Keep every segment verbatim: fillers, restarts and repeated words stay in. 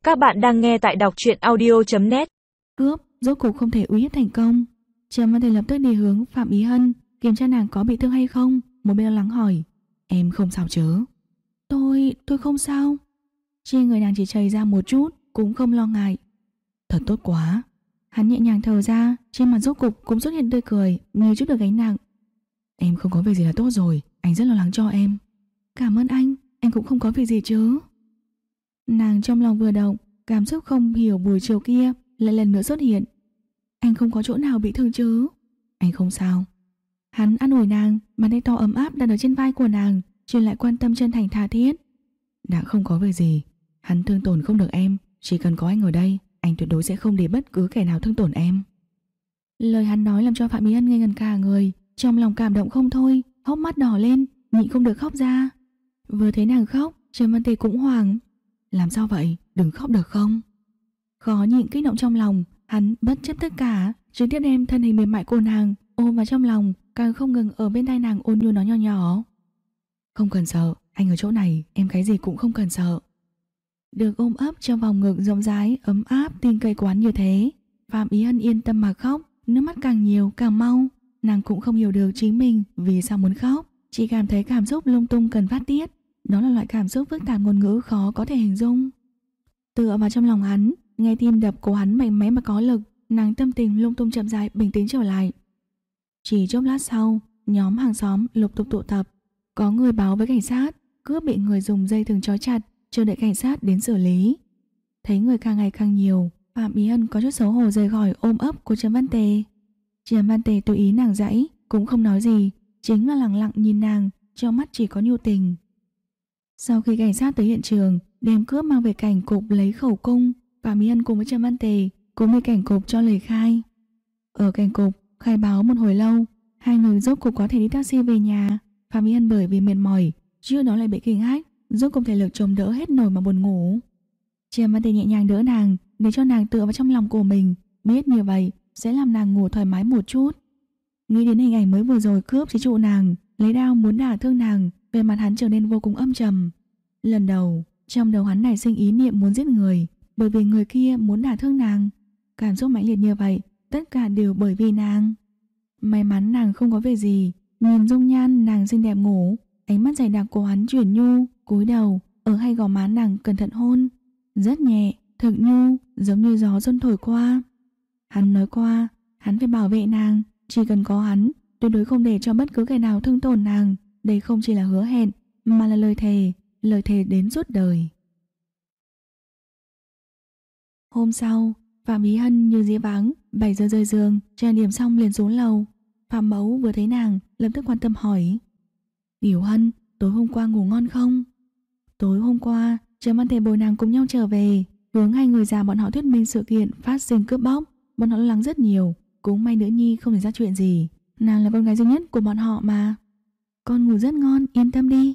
Các bạn đang nghe tại đọc truyện audio chấm net. Cướp rốt cuộc không thể uy hiếp thành công. Trầm Văn Thể lập tức đi hướng Phạm Ý Hân, kiểm tra nàng có bị thương hay không. Một bên lo lắng hỏi: "Em không sao chứ?" Tôi, tôi không sao." Trên người nàng chỉ chảy ra một chút, cũng không lo ngại. "Thật tốt quá." Hắn nhẹ nhàng thở ra, trên mặt rốt cục cũng xuất hiện tươi cười, như chút được gánh nặng. "Em không có việc gì là tốt rồi, anh rất lo lắng cho em." "Cảm ơn anh, anh cũng không có việc gì chứ?" Nàng trong lòng vừa động, cảm xúc không hiểu buổi chiều kia lại lần nữa xuất hiện. "Anh không có chỗ nào bị thương chứ?" "Anh không sao." Hắn an ủi nàng, bàn tay to ấm áp đặt ở trên vai của nàng, truyền lại quan tâm chân thành tha thiết. "Đã không có việc gì, hắn thương tổn không được em, chỉ cần có anh ở đây, anh tuyệt đối sẽ không để bất cứ kẻ nào thương tổn em." Lời hắn nói làm cho Phạm Ý Hân ngây ngẩn cả người, trong lòng cảm động không thôi, hốc mắt đỏ lên, nhịn không được khóc ra. Vừa thấy nàng khóc, Trầm Văn Thể cũng hoảng. "Làm sao vậy? Đừng khóc được không?" Khó nhịn kích động trong lòng, hắn bất chấp tất cả, trực tiếp đem thân hình mềm mại của nàng ôm vào trong lòng, càng không ngừng ở bên tai nàng ôn nhu nói nhỏ nhỏ: "Không cần sợ, anh ở chỗ này, em cái gì cũng không cần sợ." Được ôm ấp trong vòng ngực rộng rãi, ấm áp, tin cậy quán như thế, Phạm Ý Hân yên tâm mà khóc, nước mắt càng nhiều càng mau. Nàng cũng không hiểu được chính mình vì sao muốn khóc, chỉ cảm thấy cảm xúc lung tung cần phát tiết. Đó là loại cảm xúc phức tạp ngôn ngữ khó có thể hình dung. Tựa vào trong lòng hắn, nghe tim đập của hắn mạnh mẽ mà có lực, nàng tâm tình lung tung chậm rãi bình tĩnh trở lại. Chỉ chốc lát sau, nhóm hàng xóm lục tục tụ tập, có người báo với cảnh sát, cướp bị người dùng dây thừng trói chặt, chờ đợi cảnh sát đến xử lý. Thấy người càng ngày càng nhiều, Phạm Ý Hân có chút xấu hổ rời khỏi ôm ấp của Trầm Văn Tề. Trầm Văn Tề tùy ý nàng dãy, cũng không nói gì, chính là lặng lặng nhìn nàng, trong mắt chỉ có nhu tình. Sau khi cảnh sát tới hiện trường, đem cướp mang về cảnh cục lấy khẩu cung, Phạm Ý Hân cùng với Trầm Văn Tề cũng đi cảnh cục cho lời khai. Ở cảnh cục khai báo một hồi lâu, hai người rốt cục có thể đi taxi về nhà. Phạm Ý Hân bởi vì mệt mỏi, trước đó lại bị kinh hách, rốt cục thể lực chống đỡ hết nổi mà buồn ngủ. Trầm Văn Tề nhẹ nhàng đỡ nàng, để cho nàng tựa vào trong lòng của mình, biết như vậy sẽ làm nàng ngủ thoải mái một chút. Nghĩ đến hình ảnh mới vừa rồi cướp chế trụ nàng, lấy đao muốn đả thương nàng, về mặt hắn trở nên vô cùng âm trầm. Lần đầu, trong đầu hắn nảy sinh ý niệm muốn giết người, bởi vì người kia muốn đả thương nàng. Cảm xúc mãnh liệt như vậy, tất cả đều bởi vì nàng. May mắn nàng không có việc gì, nhìn dung nhan nàng xinh đẹp ngủ, ánh mắt dày đặc của hắn chuyển nhu, cúi đầu, ở hai gò má nàng cẩn thận hôn, rất nhẹ, thực nhu, giống như gió xuân thổi qua. Hắn nói qua, hắn phải bảo vệ nàng, chỉ cần có hắn, tuyệt đối không để cho bất cứ kẻ nào thương tổn nàng. Đây không chỉ là hứa hẹn, mà là lời thề, lời thề đến suốt đời. Hôm sau, Phạm Ý Hân như dĩ vãng, bảy giờ rời giường, trang điểm xong liền xuống lầu. Phạm Mẫu vừa thấy nàng, lập tức quan tâm hỏi: "Tiểu Hân, tối hôm qua ngủ ngon không?" Tối hôm qua, Trầm Văn Thể bồi nàng cùng nhau trở về, hướng hai người già bọn họ thuyết minh sự kiện phát sinh cướp bóc. Bọn họ lo lắng rất nhiều, cũng may nữ nhi không xảy ra chuyện gì, nàng là con gái duy nhất của bọn họ mà. "Con ngủ rất ngon, yên tâm đi."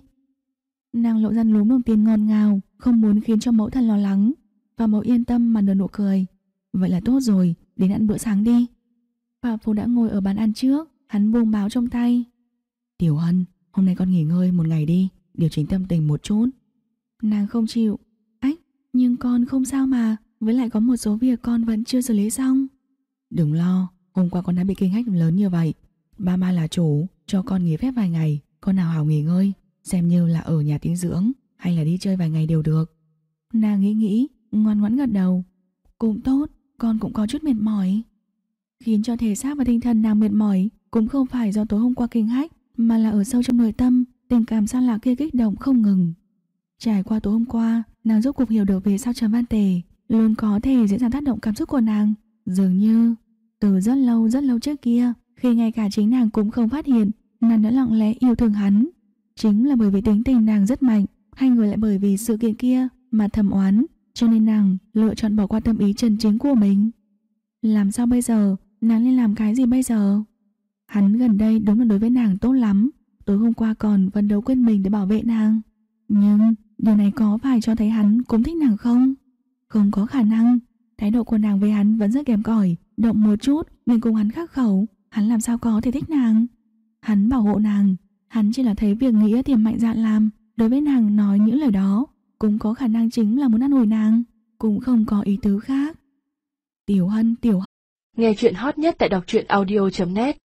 Nàng lộ ra lúm đồng tiền ngọt ngào, không muốn khiến cho mẫu thân lo lắng. Và mẫu yên tâm mà nở nụ cười: "Vậy là tốt rồi, đến ăn bữa sáng đi." Phạm Phu đã ngồi ở bàn ăn trước, hắn buông báo trong tay: "Tiểu Hân, hôm nay con nghỉ ngơi một ngày đi, điều chỉnh tâm tình một chút." Nàng không chịu: "Ách, nhưng con không sao mà, với lại có một số việc con vẫn chưa xử lý xong." "Đừng lo, hôm qua con đã bị kinh hách lớn như vậy, ba ba là chủ, cho con nghỉ phép vài ngày, con nào hào nghỉ ngơi, xem như là ở nhà tĩnh dưỡng hay là đi chơi vài ngày đều được." Nàng nghĩ nghĩ, ngoan ngoãn gật đầu: "Cũng tốt, con cũng có chút mệt mỏi." Khiến cho thể xác và tinh thần nàng mệt mỏi cũng không phải do tối hôm qua kinh hách, mà là ở sâu trong nội tâm, tình cảm xa lạ kia kích động không ngừng. Trải qua tối hôm qua, nàng rốt cuộc hiểu được vì sao Trầm Văn Tề luôn có thể dễ dàng tác động cảm xúc của nàng. Dường như từ rất lâu rất lâu trước kia, khi ngay cả chính nàng cũng không phát hiện, nàng đã lặng lẽ yêu thương hắn. Chính là bởi vì tính tình nàng rất mạnh, hai người lại bởi vì sự kiện kia mà thầm oán, cho nên nàng lựa chọn bỏ qua tâm ý chân chính của mình. Làm sao bây giờ? Nàng nên làm cái gì bây giờ? Hắn gần đây đúng là đối với nàng tốt lắm, tối hôm qua còn phấn đấu quên mình để bảo vệ nàng. Nhưng điều này có phải cho thấy hắn cũng thích nàng không? Không có khả năng. Thái độ của nàng với hắn vẫn rất kém cỏi, động một chút mình cùng hắn khắc khẩu, hắn làm sao có thể thích nàng? Hắn bảo hộ nàng, hắn chỉ là thấy việc nghĩa thì mạnh dạn làm, đối với nàng nói những lời đó cũng có khả năng chính là muốn ăn ủi nàng. cũng không có ý tứ khác. Tiểu Hân, Tiểu Hân. Nghe chuyện hot nhất tại đọc truyện audio chấm net